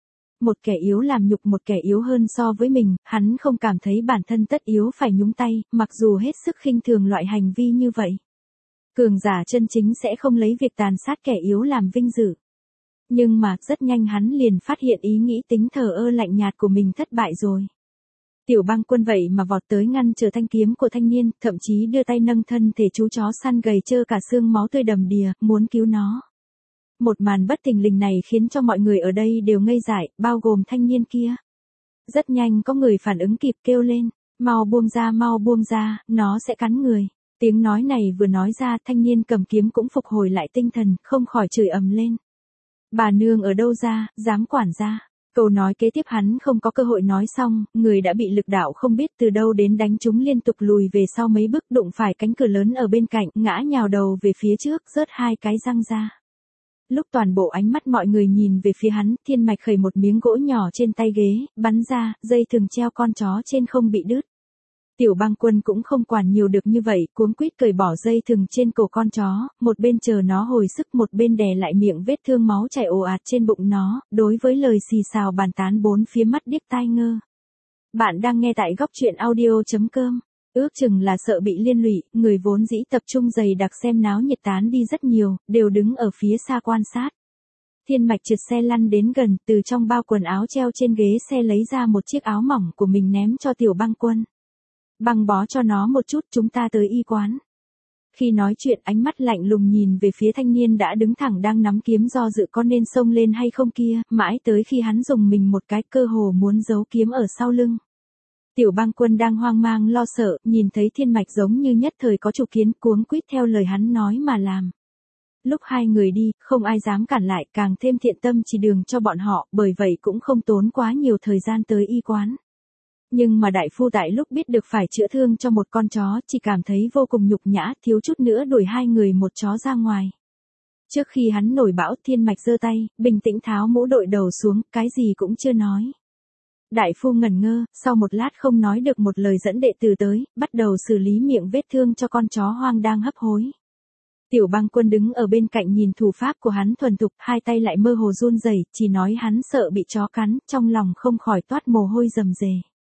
Một kẻ yếu làm nhục một kẻ yếu hơn so với mình, hắn không cảm thấy bản thân tất yếu phải nhúng tay, mặc dù hết sức khinh thường loại hành vi như vậy. Cường giả chân chính sẽ không lấy việc tàn sát kẻ yếu làm vinh dự. Nhưng mà, rất nhanh hắn liền phát hiện ý nghĩ tính thờ ơ lạnh nhạt của mình thất bại rồi. Tiểu Băng Quân vậy mà vọt tới ngăn trở thanh kiếm của thanh niên, thậm chí đưa tay nâng thân thể chú chó săn gầy trơ cả xương máu tươi đầm đìa, muốn cứu nó. Một màn bất thình lình này khiến cho mọi người ở đây đều ngây dại, bao gồm thanh niên kia. Rất nhanh có người phản ứng kịp kêu lên, mau buông ra, nó sẽ cắn người. Tiếng nói này vừa nói ra, thanh niên cầm kiếm cũng phục hồi lại tinh thần, không khỏi chửi ầm lên. Bà nương ở đâu ra, dám quản gia. Câu nói kế tiếp hắn không có cơ hội nói xong, người đã bị lực đạo không biết từ đâu đến đánh trúng liên tục lùi về sau mấy bước, đụng phải cánh cửa lớn ở bên cạnh, ngã nhào đầu về phía trước, rớt hai cái răng ra. Lúc toàn bộ ánh mắt mọi người nhìn về phía hắn, Thiên Mạch khởi một miếng gỗ nhỏ trên tay ghế, bắn ra, dây thừng treo con chó trên không bị đứt. Tiểu Băng Quân cũng không quản nhiều được như vậy, cuống quýt cởi bỏ dây thừng trên cổ con chó, một bên chờ nó hồi sức, một bên đè lại miệng vết thương máu chảy ồ ạt trên bụng nó, đối với lời xì xào bàn tán bốn phía mắt điếc tai ngơ. Bạn đang nghe tại góc truyện audio.com. Ước chừng là sợ bị liên lụy, người vốn dĩ tập trung dày đặc xem náo nhiệt tán đi rất nhiều, đều đứng ở phía xa quan sát. Thiên Mạch trượt xe lăn đến gần, từ trong bao quần áo treo trên ghế xe lấy ra một chiếc áo mỏng của mình ném cho Tiểu Băng Quân. Băng bó cho nó một chút, chúng ta tới y quán. Khi nói chuyện ánh mắt lạnh lùng nhìn về phía thanh niên đã đứng thẳng đang nắm kiếm do dự có nên xông lên hay không kia, mãi tới khi hắn dùng mình một cái cơ hồ muốn giấu kiếm ở sau lưng. Tiểu Băng Quân đang hoang mang lo sợ, nhìn thấy Thiên Mạch giống như nhất thời có chủ kiến, cuống quýt theo lời hắn nói mà làm. Lúc hai người đi, không ai dám cản lại, càng thêm thiện tâm chỉ đường cho bọn họ, bởi vậy cũng không tốn quá nhiều thời gian tới y quán. Nhưng mà đại phu tại lúc biết được phải chữa thương cho một con chó, chỉ cảm thấy vô cùng nhục nhã, thiếu chút nữa đuổi hai người một chó ra ngoài. Trước khi hắn nổi bão, Thiên Mạch giơ tay, bình tĩnh tháo mũ đội đầu xuống, cái gì cũng chưa nói. Đại phu ngẩn ngơ, sau một lát không nói được một lời dẫn đệ tử tới, bắt đầu xử lý miệng vết thương cho con chó hoang đang hấp hối. Tiểu Băng Quân đứng ở bên cạnh nhìn thủ pháp của hắn thuần thục, hai tay lại mơ hồ run rẩy, chỉ nói hắn sợ bị chó cắn, trong lòng không khỏi toát mồ hôi rầm rề.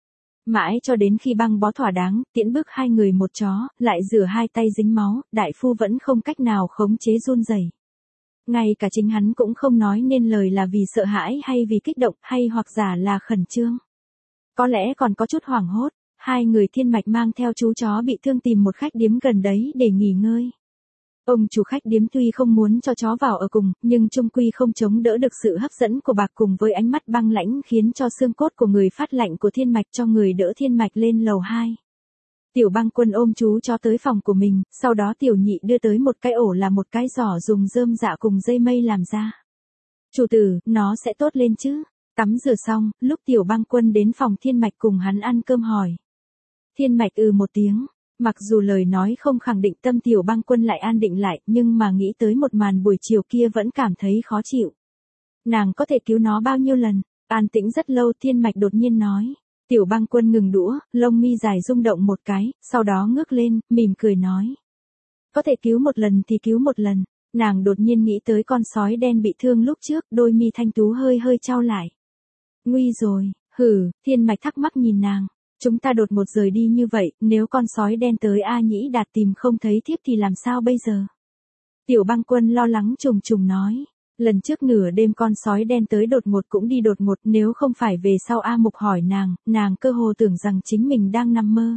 Mãi cho đến khi băng bó thỏa đáng, tiễn bước hai người một chó, lại rửa hai tay dính máu, đại phu vẫn không cách nào khống chế run rẩy. Ngay cả chính hắn cũng không nói nên lời là vì sợ hãi hay vì kích động hay hoặc giả là khẩn trương. Có lẽ còn có chút hoảng hốt, hai người Thiên Mạch mang theo chú chó bị thương tìm một khách điếm gần đấy để nghỉ ngơi. Ông chủ khách điếm tuy không muốn cho chó vào ở cùng, nhưng chung quy không chống đỡ được sự hấp dẫn của bạc cùng với ánh mắt băng lãnh khiến cho xương cốt của người phát lạnh của Thiên Mạch cho người đỡ Thiên Mạch lên lầu 2. Tiểu Băng Quân ôm chú chó tới phòng của mình, sau đó Tiểu Nhị đưa tới một cái ổ là một cái giỏ dùng rơm dạ cùng dây mây làm ra. Chủ tử, nó sẽ tốt lên chứ? Tắm rửa xong, lúc Tiểu Băng Quân đến phòng Thiên Mạch cùng hắn ăn cơm hỏi. Thiên Mạch một tiếng. Mặc dù lời nói không khẳng định, tâm Tiểu Băng Quân lại an định lại, nhưng mà nghĩ tới một màn buổi chiều kia vẫn cảm thấy khó chịu. Nàng có thể cứu nó bao nhiêu lần? An tĩnh rất lâu, Thiên Mạch đột nhiên nói. Tiểu Băng Quân ngừng đũa, lông mi dài rung động một cái, sau đó ngước lên, mỉm cười nói. Có thể cứu một lần thì cứu một lần. Nàng đột nhiên nghĩ tới con sói đen bị thương lúc trước, đôi mi thanh tú hơi hơi chau lại. Nguy rồi, Thiên Mạch thắc mắc nhìn nàng. Chúng ta đột ngột rời đi như vậy, nếu con sói đen tới A Nhĩ Đạt tìm không thấy thiếp thì làm sao bây giờ? Tiểu Băng Quân lo lắng trùng trùng nói. Lần trước nửa đêm con sói đen tới đột ngột cũng đi đột ngột, nếu không phải về sau A Mục hỏi nàng cơ hồ tưởng rằng chính mình đang nằm mơ.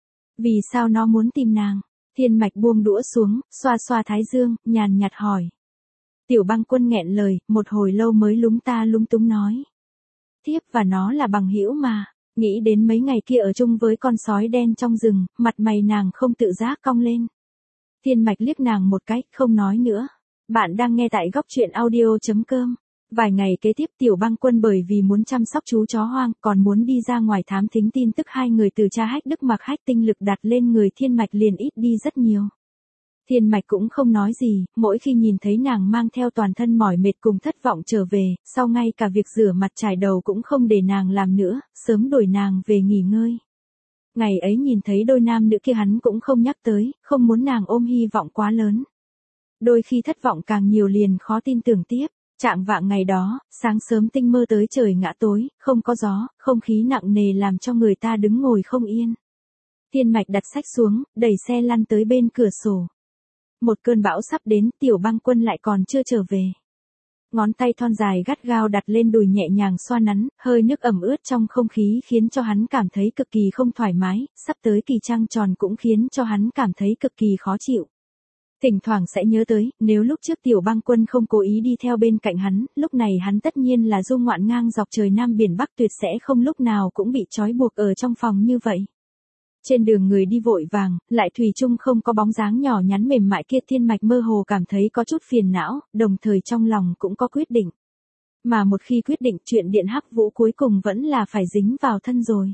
Vì sao nó muốn tìm nàng? Thiên Mạch buông đũa xuống, xoa xoa thái dương, nhàn nhạt hỏi. Tiểu Băng Quân nghẹn lời, một hồi lâu mới lúng ta lúng túng nói. Thiếp và nó là bằng hữu mà, nghĩ đến mấy ngày kia ở chung với con sói đen trong rừng, mặt mày nàng không tự giác cong lên. Thiên Mạch liếc nàng một cái, không nói nữa. Bạn đang nghe tại góc truyện audio.com. Vài ngày kế tiếp Tiểu Băng Quân bởi vì muốn chăm sóc chú chó hoang, còn muốn đi ra ngoài thám thính tin tức hai người từ cha Hách Đức Mặc Hách tinh lực đặt lên người Thiên Mạch liền ít đi rất nhiều. Thiên Mạch cũng không nói gì, mỗi khi nhìn thấy nàng mang theo toàn thân mỏi mệt cùng thất vọng trở về, sau ngay cả việc rửa mặt chải đầu cũng không để nàng làm nữa, sớm đuổi nàng về nghỉ ngơi. Ngày ấy nhìn thấy đôi nam nữ kia hắn cũng không nhắc tới, không muốn nàng ôm hy vọng quá lớn. Đôi khi thất vọng càng nhiều liền khó tin tưởng tiếp. Chạng vạng ngày đó, sáng sớm tinh mơ tới trời ngã tối, không có gió, không khí nặng nề làm cho người ta đứng ngồi không yên. Thiên Mạch đặt sách xuống, đẩy xe lăn tới bên cửa sổ. Một cơn bão sắp đến, Tiểu Băng Quân lại còn chưa trở về. Ngón tay thon dài gắt gao đặt lên đùi nhẹ nhàng xoa nắn, hơi nước ẩm ướt trong không khí khiến cho hắn cảm thấy cực kỳ không thoải mái, sắp tới kỳ trăng tròn cũng khiến cho hắn cảm thấy cực kỳ khó chịu. Thỉnh thoảng sẽ nhớ tới, nếu lúc trước Tiểu Băng Quân không cố ý đi theo bên cạnh hắn, lúc này hắn tất nhiên là du ngoạn ngang dọc trời Nam Biển Bắc tuyệt sẽ không lúc nào cũng bị trói buộc ở trong phòng như vậy. Trên đường người đi vội vàng, lại thủy chung không có bóng dáng nhỏ nhắn mềm mại kia. Thiên Mạch mơ hồ cảm thấy có chút phiền não, đồng thời trong lòng cũng có quyết định. Mà một khi quyết định chuyện Điện Hắc Vũ cuối cùng vẫn là phải dính vào thân rồi.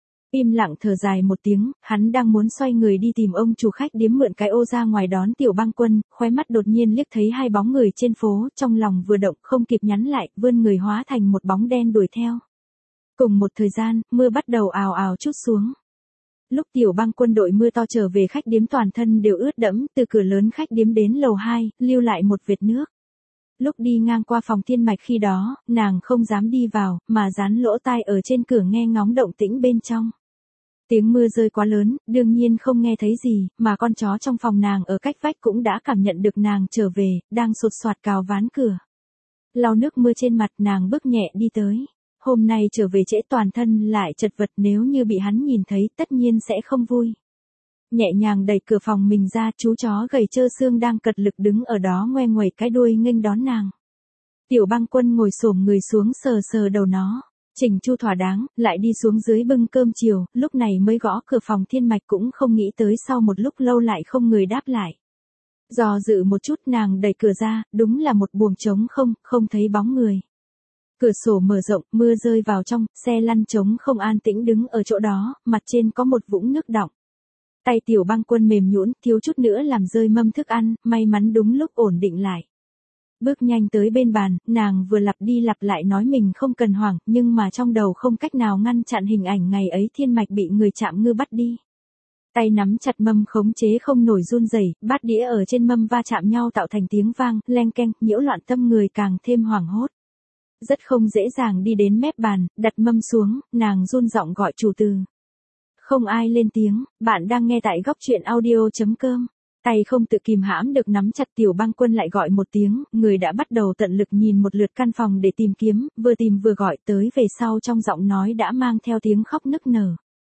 Im lặng thở dài một tiếng, hắn đang muốn xoay người đi tìm ông chủ khách điếm mượn cái ô ra ngoài đón Tiểu Băng Quân, khóe mắt đột nhiên liếc thấy hai bóng người trên phố, trong lòng vừa động không kịp nhắn lại, vươn người hóa thành một bóng đen đuổi theo. Cùng một thời gian, mưa bắt đầu ào ào trút xuống. Lúc Tiểu Băng Quân đội mưa to trở về khách điếm toàn thân đều ướt đẫm, từ cửa lớn khách điếm đến lầu 2, lưu lại một vệt nước. Lúc đi ngang qua phòng Thiên Mạch khi đó, nàng không dám đi vào, mà dán lỗ tai ở trên cửa nghe ngóng động tĩnh bên trong. Tiếng mưa rơi quá lớn, đương nhiên không nghe thấy gì, mà con chó trong phòng nàng ở cách vách cũng đã cảm nhận được nàng trở về, đang sột soạt cào ván cửa. Lau nước mưa trên mặt nàng bước nhẹ đi tới. Hôm nay trở về trễ toàn thân lại chật vật, nếu như bị hắn nhìn thấy tất nhiên sẽ không vui. Nhẹ nhàng đẩy cửa phòng mình ra, chú chó gầy trơ xương đang cật lực đứng ở đó ngoe nguẩy cái đuôi nghênh đón nàng. Tiểu Băng Quân ngồi xổm người xuống sờ sờ đầu nó. Chỉnh chu thỏa đáng, lại đi xuống dưới bưng cơm chiều, lúc này mới gõ cửa phòng. Thiên Mạch cũng không nghĩ tới sau một lúc lâu lại không người đáp lại. Do dự một chút nàng đẩy cửa ra, đúng là một buồng trống không thấy bóng người. Cửa sổ mở rộng, mưa rơi vào trong, xe lăn trống không an tĩnh đứng ở chỗ đó, mặt trên có một vũng nước đọng. Tay Tiểu Băng Quân mềm nhũn, thiếu chút nữa làm rơi mâm thức ăn, may mắn đúng lúc ổn định lại. Bước nhanh tới bên bàn, nàng vừa lặp đi lặp lại nói mình không cần hoảng, nhưng mà trong đầu không cách nào ngăn chặn hình ảnh ngày ấy Thiên Mạch bị người chạm ngư bắt đi. Tay nắm chặt mâm khống chế không nổi run rẩy, bát đĩa ở trên mâm va chạm nhau tạo thành tiếng vang, leng keng, nhiễu loạn tâm người càng thêm hoảng hốt. Rất không dễ dàng đi đến mép bàn, đặt mâm xuống, nàng run giọng gọi chủ từ. Không ai lên tiếng, bạn đang nghe tại góc truyện audio.com. Tay không tự kìm hãm được nắm chặt. Tiểu Băng Quân lại gọi một tiếng, người đã bắt đầu tận lực nhìn một lượt căn phòng để tìm kiếm, vừa tìm vừa gọi, tới về sau trong giọng nói đã mang theo tiếng khóc nức nở.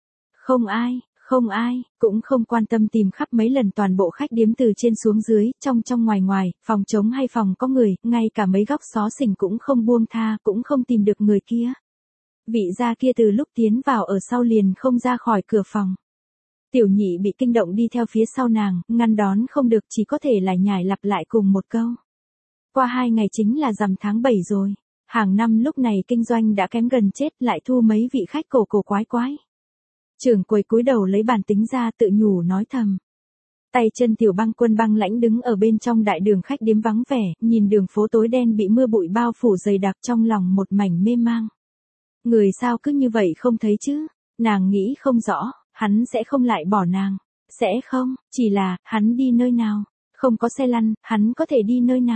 Không ai, cũng không quan tâm tìm khắp mấy lần toàn bộ khách điếm từ trên xuống dưới, trong ngoài ngoài, phòng trống hay phòng có người, ngay cả mấy góc xó xỉnh cũng không buông tha, cũng không tìm được người kia. Vị gia kia từ lúc tiến vào ở sau liền không ra khỏi cửa phòng. Tiểu Nhị bị kinh động đi theo phía sau nàng, ngăn đón không được, chỉ có thể lải nhải lặp lại cùng một câu. Qua 2 ngày chính là rằm tháng 7 rồi. Hàng năm lúc này kinh doanh đã kém gần chết, lại thu mấy vị khách cổ quái quái. Trưởng quầy cúi đầu lấy bàn tính ra tự nhủ nói thầm. Tay chân Tiểu Băng Quân băng lãnh đứng ở bên trong đại đường khách điếm vắng vẻ, nhìn đường phố tối đen bị mưa bụi bao phủ dày đặc, trong lòng một mảnh mê mang. Người sao cứ như vậy không thấy chứ? Nàng nghĩ không rõ, hắn sẽ không lại bỏ nàng. Sẽ không, chỉ là, hắn đi nơi nào? Không có xe lăn, hắn có thể đi nơi nào?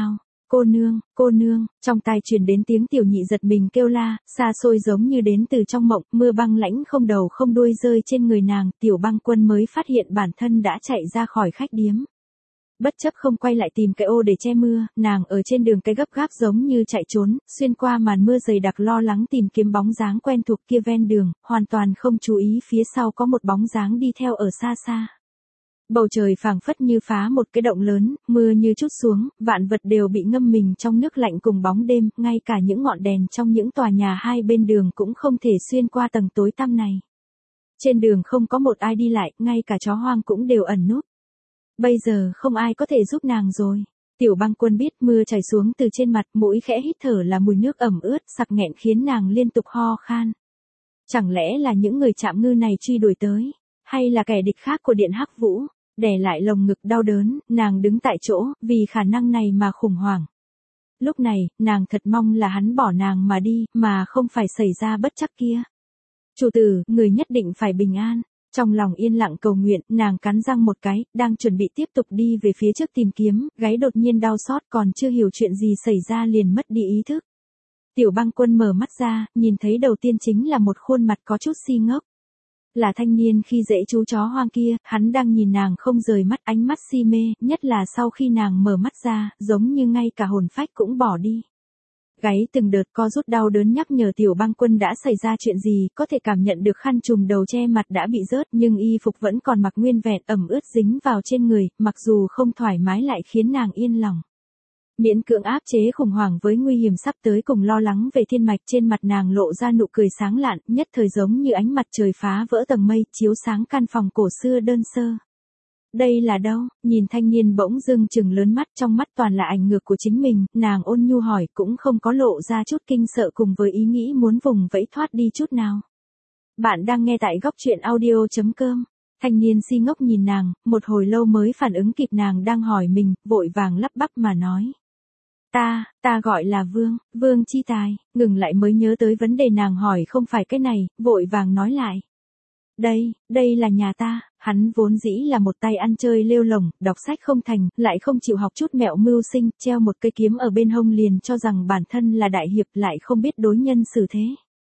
cô nương, trong tai truyền đến tiếng tiểu nhị giật mình kêu la, xa xôi giống như đến từ trong mộng, mưa băng lãnh không đầu không đuôi rơi trên người nàng, Tiểu Băng Quân mới phát hiện bản thân đã chạy ra khỏi khách điếm. Bất chấp không quay lại tìm cái ô để che mưa, nàng ở trên đường cái gấp gáp giống như chạy trốn, xuyên qua màn mưa dày đặc lo lắng tìm kiếm bóng dáng quen thuộc kia ven đường, hoàn toàn không chú ý phía sau có một bóng dáng đi theo ở xa xa. Bầu trời phảng phất như phá một cái động lớn, mưa như trút xuống, vạn vật đều bị ngâm mình trong nước lạnh cùng bóng đêm, ngay cả những ngọn đèn trong những tòa nhà hai bên đường cũng không thể xuyên qua tầng tối tăm này. Trên đường không có một ai đi lại, ngay cả chó hoang cũng đều ẩn núp. Bây giờ không ai có thể giúp nàng rồi. Tiểu Băng Quân biết mưa chảy xuống từ trên mặt, mũi khẽ hít thở là mùi nước ẩm ướt, sặc nghẹn khiến nàng liên tục ho khan. Chẳng lẽ là những người Trạm Ngư này truy đuổi tới, hay là kẻ địch khác của Điện Hắc Vũ? Đè lại lồng ngực đau đớn, nàng đứng tại chỗ, vì khả năng này mà khủng hoảng. Lúc này, nàng thật mong là hắn bỏ nàng mà đi, mà không phải xảy ra bất trắc kia. Chủ tử, người nhất định phải bình an. Trong lòng yên lặng cầu nguyện, nàng cắn răng một cái, đang chuẩn bị tiếp tục đi về phía trước tìm kiếm, gáy đột nhiên đau xót, còn chưa hiểu chuyện gì xảy ra liền mất đi ý thức. Tiểu Băng Quân mở mắt ra, nhìn thấy đầu tiên chính là một khuôn mặt có chút si ngốc. Là thanh niên khi dễ chú chó hoang kia, hắn đang nhìn nàng không rời mắt, ánh mắt si mê, nhất là sau khi nàng mở mắt ra, giống như ngay cả hồn phách cũng bỏ đi. Gáy từng đợt co rút đau đớn nhắc nhở Tiểu Băng Quân đã xảy ra chuyện gì, có thể cảm nhận được khăn trùm đầu che mặt đã bị rớt, nhưng y phục vẫn còn mặc nguyên vẹn, ẩm ướt dính vào trên người, mặc dù không thoải mái lại khiến nàng yên lòng. Miễn cưỡng áp chế khủng hoảng với nguy hiểm sắp tới cùng lo lắng về thiên mạch, trên mặt nàng lộ ra nụ cười sáng lạn, nhất thời giống như ánh mặt trời phá vỡ tầng mây, chiếu sáng căn phòng cổ xưa đơn sơ. Đây là đâu? Nhìn thanh niên bỗng dưng trừng lớn mắt, trong mắt toàn là ảnh ngược của chính mình, nàng ôn nhu hỏi, cũng không có lộ ra chút kinh sợ cùng với ý nghĩ muốn vùng vẫy thoát đi chút nào. Bạn đang nghe tại góc truyện audio.com. Thanh niên si ngốc nhìn nàng, một hồi lâu mới phản ứng kịp nàng đang hỏi mình, vội vàng lắp bắp mà nói. Ta gọi là Vương Chi Tài, ngừng lại mới nhớ tới vấn đề nàng hỏi không phải cái này, vội vàng nói lại. Đây là nhà ta, hắn vốn dĩ là một tay ăn chơi lêu lổng, đọc sách không thành, lại không chịu học chút mẹo mưu sinh, treo một cây kiếm ở bên hông liền cho rằng bản thân là đại hiệp lại không biết đối nhân xử thế.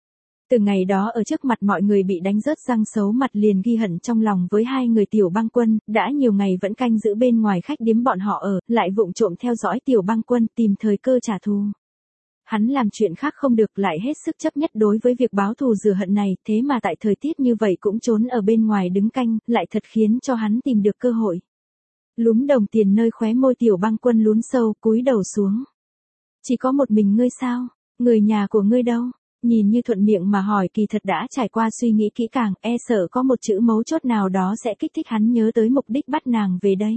Từ ngày đó ở trước mặt mọi người bị đánh rớt răng xấu mặt liền ghi hận trong lòng với hai người Tiểu Băng Quân, đã nhiều ngày vẫn canh giữ bên ngoài khách điếm bọn họ ở, lại vụng trộm theo dõi Tiểu Băng Quân tìm thời cơ trả thù. Hắn làm chuyện khác không được lại hết sức chấp nhất đối với việc báo thù rửa hận này, thế mà tại thời tiết như vậy cũng trốn ở bên ngoài đứng canh, lại thật khiến cho hắn tìm được cơ hội. Lúm đồng tiền nơi khóe môi Tiểu Băng Quân lún sâu, cúi đầu xuống. Chỉ có một mình ngươi sao? Người nhà của ngươi đâu? Nhìn như thuận miệng mà hỏi kỳ thật đã trải qua suy nghĩ kỹ càng, e sợ có một chữ mấu chốt nào đó sẽ kích thích hắn nhớ tới mục đích bắt nàng về đây.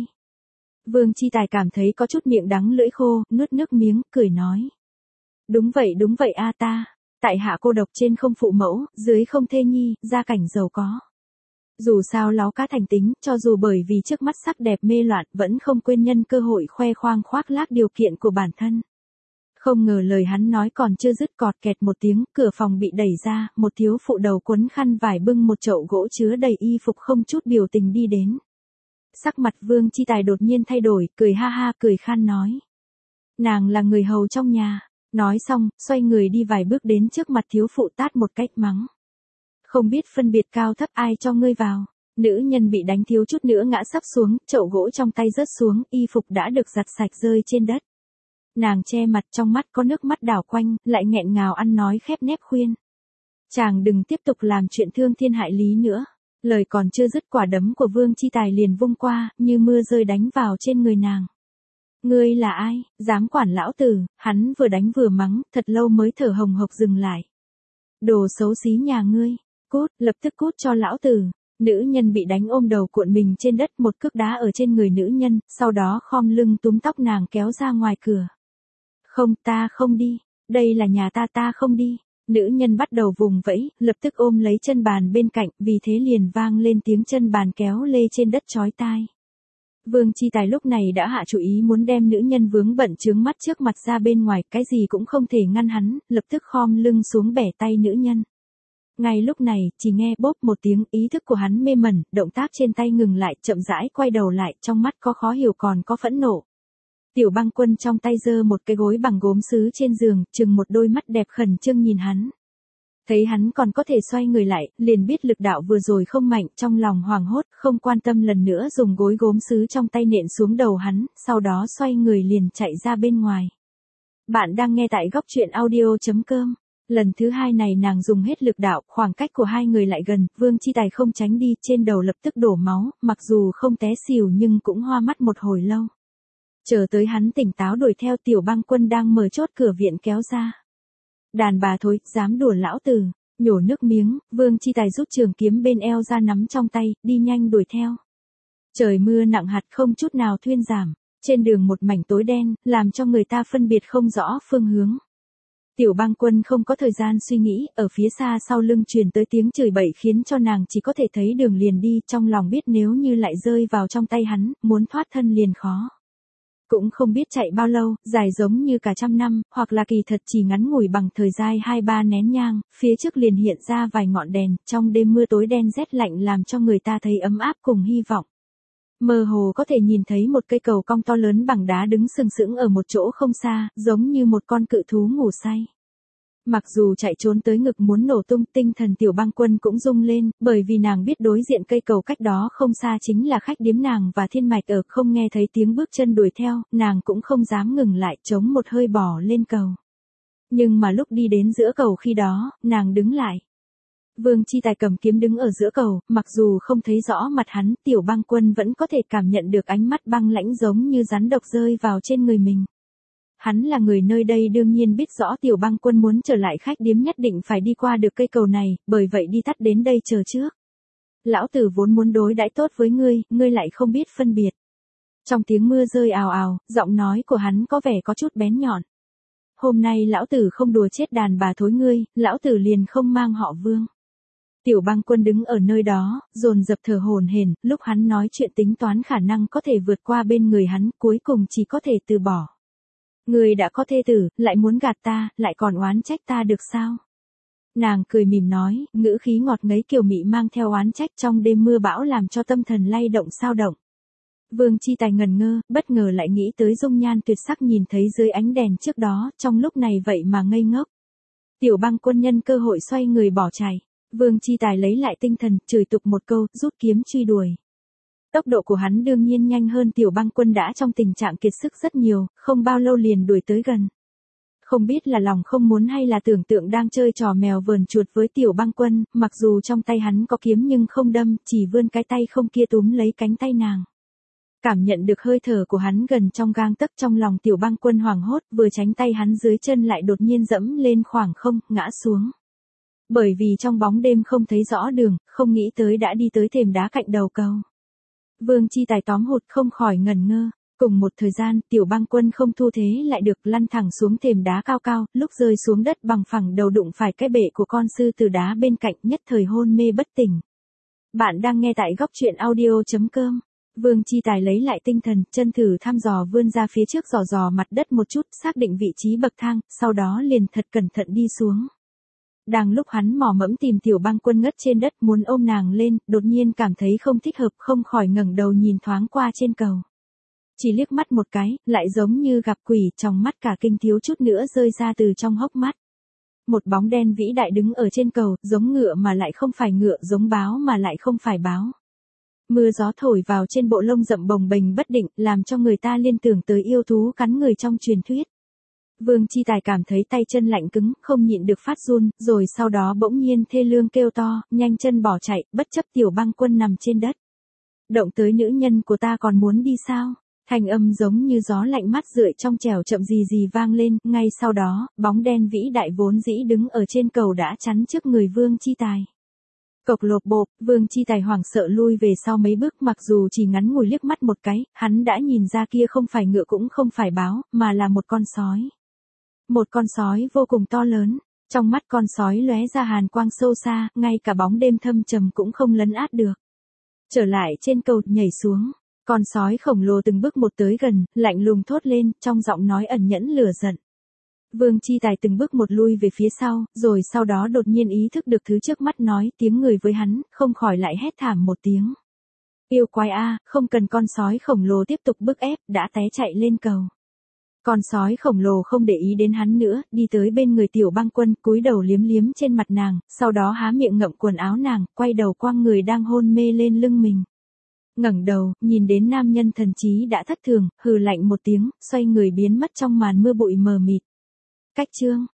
Vương Chi Tài cảm thấy có chút miệng đắng lưỡi khô, nuốt nước miếng, cười nói. Đúng vậy a ta, tại hạ cô độc trên không phụ mẫu, dưới không thê nhi, gia cảnh giàu có. Dù sao láo cá thành tính, cho dù bởi vì trước mắt sắc đẹp mê loạn, vẫn không quên nhân cơ hội khoe khoang khoác lác điều kiện của bản thân. Không ngờ lời hắn nói còn chưa dứt cọt kẹt một tiếng, cửa phòng bị đẩy ra, một thiếu phụ đầu quấn khăn vải bưng một chậu gỗ chứa đầy y phục không chút biểu tình đi đến. Sắc mặt Vương Chi Tài đột nhiên thay đổi, cười ha ha cười khan nói. Nàng là người hầu trong nhà. Nói xong, xoay người đi vài bước đến trước mặt thiếu phụ tát một cách mắng. Không biết phân biệt cao thấp ai cho ngươi vào. Nữ nhân bị đánh thiếu chút nữa ngã sắp xuống, chậu gỗ trong tay rớt xuống, y phục đã được giặt sạch rơi trên đất. Nàng che mặt trong mắt có nước mắt đảo quanh, lại nghẹn ngào ăn nói khép nép khuyên. Chàng đừng tiếp tục làm chuyện thương thiên hại lý nữa. Lời còn chưa dứt quả đấm của Vương Chi Tài liền vung qua, như mưa rơi đánh vào trên người nàng. Ngươi là ai, dám quản lão tử, hắn vừa đánh vừa mắng, thật lâu mới thở hồng hộc dừng lại. Đồ xấu xí nhà ngươi, cút, lập tức cút cho lão tử. Nữ nhân bị đánh ôm đầu cuộn mình trên đất, một cước đá ở trên người nữ nhân, sau đó khom lưng túm tóc nàng kéo ra ngoài cửa. Không, ta không đi, đây là nhà ta không đi. Nữ nhân bắt đầu vùng vẫy, lập tức ôm lấy chân bàn bên cạnh, vì thế liền vang lên tiếng chân bàn kéo lê trên đất chói tai. Vương Chi Tài lúc này đã hạ chủ ý muốn đem nữ nhân vướng bận chướng mắt trước mặt ra bên ngoài, cái gì cũng không thể ngăn hắn, lập tức khom lưng xuống bẻ tay nữ nhân. Ngay lúc này, chỉ nghe bốp một tiếng, ý thức của hắn mê mẩn, động tác trên tay ngừng lại, chậm rãi quay đầu lại, trong mắt có khó hiểu còn có phẫn nộ. Tiểu Băng Quân trong tay giơ một cái gối bằng gốm sứ trên giường, trừng một đôi mắt đẹp khẩn trương nhìn hắn. Thấy hắn còn có thể xoay người lại, liền biết lực đạo vừa rồi không mạnh, trong lòng hoảng hốt, không quan tâm lần nữa dùng gối gốm sứ trong tay nện xuống đầu hắn, sau đó xoay người liền chạy ra bên ngoài. Bạn đang nghe tại góc truyện audio.com. Lần thứ hai này nàng dùng hết lực đạo, khoảng cách của hai người lại gần, Vương Chi Tài không tránh đi, trên đầu lập tức đổ máu, mặc dù không té xỉu nhưng cũng hoa mắt một hồi lâu. Chờ tới hắn tỉnh táo đuổi theo, Tiểu Băng Quân đang mở chốt cửa viện kéo ra. Đàn bà thối, dám đùa lão tử, nhổ nước miếng, Vương Chi Tài rút trường kiếm bên eo ra nắm trong tay, đi nhanh đuổi theo. Trời mưa nặng hạt không chút nào thuyên giảm, trên đường một mảnh tối đen, làm cho người ta phân biệt không rõ phương hướng. Tiểu Băng Quân không có thời gian suy nghĩ, ở phía xa sau lưng truyền tới tiếng chửi bậy khiến cho nàng chỉ có thể thấy đường liền đi, trong lòng biết nếu như lại rơi vào trong tay hắn, muốn thoát thân liền khó. Cũng không biết chạy bao lâu, dài giống như cả trăm năm, hoặc là kỳ thật chỉ ngắn ngủi bằng thời gian 2-3 nén nhang, phía trước liền hiện ra vài ngọn đèn, trong đêm mưa tối đen rét lạnh làm cho người ta thấy ấm áp cùng hy vọng. Mơ hồ có thể nhìn thấy một cây cầu cong to lớn bằng đá đứng sừng sững ở một chỗ không xa, giống như một con cự thú ngủ say. Mặc dù chạy trốn tới ngực muốn nổ tung, tinh thần Tiểu Băng Quân cũng rung lên, bởi vì nàng biết đối diện cây cầu cách đó không xa chính là khách điếm nàng và Thiên Mạch ở, không nghe thấy tiếng bước chân đuổi theo, nàng cũng không dám ngừng lại, chống một hơi bỏ lên cầu. Nhưng mà lúc đi đến giữa cầu khi đó, nàng đứng lại. Vương Chi Tài cầm kiếm đứng ở giữa cầu, mặc dù không thấy rõ mặt hắn, Tiểu Băng Quân vẫn có thể cảm nhận được ánh mắt băng lãnh giống như rắn độc rơi vào trên người mình. Hắn là người nơi đây đương nhiên biết rõ Tiểu Băng Quân muốn trở lại khách điếm nhất định phải đi qua được cây cầu này, bởi vậy đi tắt đến đây chờ trước. Lão tử vốn muốn đối đãi tốt với ngươi, ngươi lại không biết phân biệt. Trong tiếng mưa rơi ào ào, giọng nói của hắn có vẻ có chút bén nhọn. Hôm nay lão tử không đùa chết đàn bà thối ngươi, lão tử liền không mang họ Vương. Tiểu Băng Quân đứng ở nơi đó, dồn dập thở hổn hển, lúc hắn nói chuyện tính toán khả năng có thể vượt qua bên người hắn, cuối cùng chỉ có thể từ bỏ. Người đã có thê tử, lại muốn gạt ta, lại còn oán trách ta được sao? Nàng cười mỉm nói, ngữ khí ngọt ngấy kiều mị mang theo oán trách, trong đêm mưa bão làm cho tâm thần lay động sao động. Vương Chi Tài ngần ngơ, bất ngờ lại nghĩ tới dung nhan tuyệt sắc nhìn thấy dưới ánh đèn trước đó, trong lúc này vậy mà ngây ngốc. Tiểu Băng Quân nhân cơ hội xoay người bỏ chạy. Vương Chi Tài lấy lại tinh thần, chửi tục một câu, rút kiếm truy đuổi. Tốc độ của hắn đương nhiên nhanh hơn Tiểu Băng Quân đã trong tình trạng kiệt sức rất nhiều, không bao lâu liền đuổi tới gần. Không biết là lòng không muốn hay là tưởng tượng đang chơi trò mèo vờn chuột với Tiểu Băng Quân, mặc dù trong tay hắn có kiếm nhưng không đâm, chỉ vươn cái tay không kia túm lấy cánh tay nàng. Cảm nhận được hơi thở của hắn gần trong gang tấc, trong lòng Tiểu Băng Quân hoảng hốt, vừa tránh tay hắn dưới chân lại đột nhiên dẫm lên khoảng không, ngã xuống. Bởi vì trong bóng đêm không thấy rõ đường, không nghĩ tới đã đi tới thềm đá cạnh đầu cầu. Vương Chi Tài tóm hụt không khỏi ngẩn ngơ. Cùng một thời gian, Tiểu Băng Quân không thu thế lại được, lăn thẳng xuống thềm đá cao cao, lúc rơi xuống đất bằng phẳng đầu đụng phải cái bệ của con sư tử đá bên cạnh, nhất thời hôn mê bất tỉnh. Bạn đang nghe tại góc truyện audio.com. Vương Chi Tài lấy lại tinh thần, chân thử thăm dò vươn ra phía trước dò dò mặt đất một chút, xác định vị trí bậc thang, sau đó liền thật cẩn thận đi xuống. Đang lúc hắn mò mẫm tìm Tiểu Băng Quân ngất trên đất muốn ôm nàng lên, đột nhiên cảm thấy không thích hợp, không khỏi ngẩng đầu nhìn thoáng qua trên cầu. Chỉ liếc mắt một cái, lại giống như gặp quỷ, trong mắt cả kinh thiếu chút nữa rơi ra từ trong hốc mắt. Một bóng đen vĩ đại đứng ở trên cầu, giống ngựa mà lại không phải ngựa, giống báo mà lại không phải báo. Mưa gió thổi vào trên bộ lông rậm bồng bềnh bất định, làm cho người ta liên tưởng tới yêu thú cắn người trong truyền thuyết. Vương Chi Tài cảm thấy tay chân lạnh cứng, không nhịn được phát run, rồi sau đó bỗng nhiên thê lương kêu to, nhanh chân bỏ chạy, bất chấp Tiểu Băng Quân nằm trên đất. Động tới nữ nhân của ta còn muốn đi sao? Thanh âm giống như gió lạnh mát rượi trong trẻo chậm gì gì vang lên, ngay sau đó, bóng đen vĩ đại vốn dĩ đứng ở trên cầu đã chắn trước người Vương Chi Tài. Cộc lộp bộp, Vương Chi Tài hoảng sợ lui về sau mấy bước, mặc dù chỉ ngắn ngủi liếc mắt một cái, hắn đã nhìn ra kia không phải ngựa cũng không phải báo, mà là một con sói. Một con sói vô cùng to lớn, trong mắt con sói lóe ra hàn quang sâu xa, ngay cả bóng đêm thâm trầm cũng không lấn át được. Trở lại trên cầu, nhảy xuống, con sói khổng lồ từng bước một tới gần, lạnh lùng thốt lên, trong giọng nói ẩn nhẫn lửa giận. Vương Chi Tài từng bước một lui về phía sau, rồi sau đó đột nhiên ý thức được thứ trước mắt nói tiếng người với hắn, không khỏi lại hét thảm một tiếng. Yêu quái a, không cần con sói khổng lồ tiếp tục bức ép, đã té chạy lên cầu. Con sói khổng lồ không để ý đến hắn nữa, đi tới bên người Tiểu Băng Quân, cúi đầu liếm liếm trên mặt nàng, sau đó há miệng ngậm quần áo nàng, quay đầu quăng người đang hôn mê lên lưng mình. Ngẩng đầu, nhìn đến nam nhân thần trí đã thất thường, hừ lạnh một tiếng, xoay người biến mất trong màn mưa bụi mờ mịt. Cách chương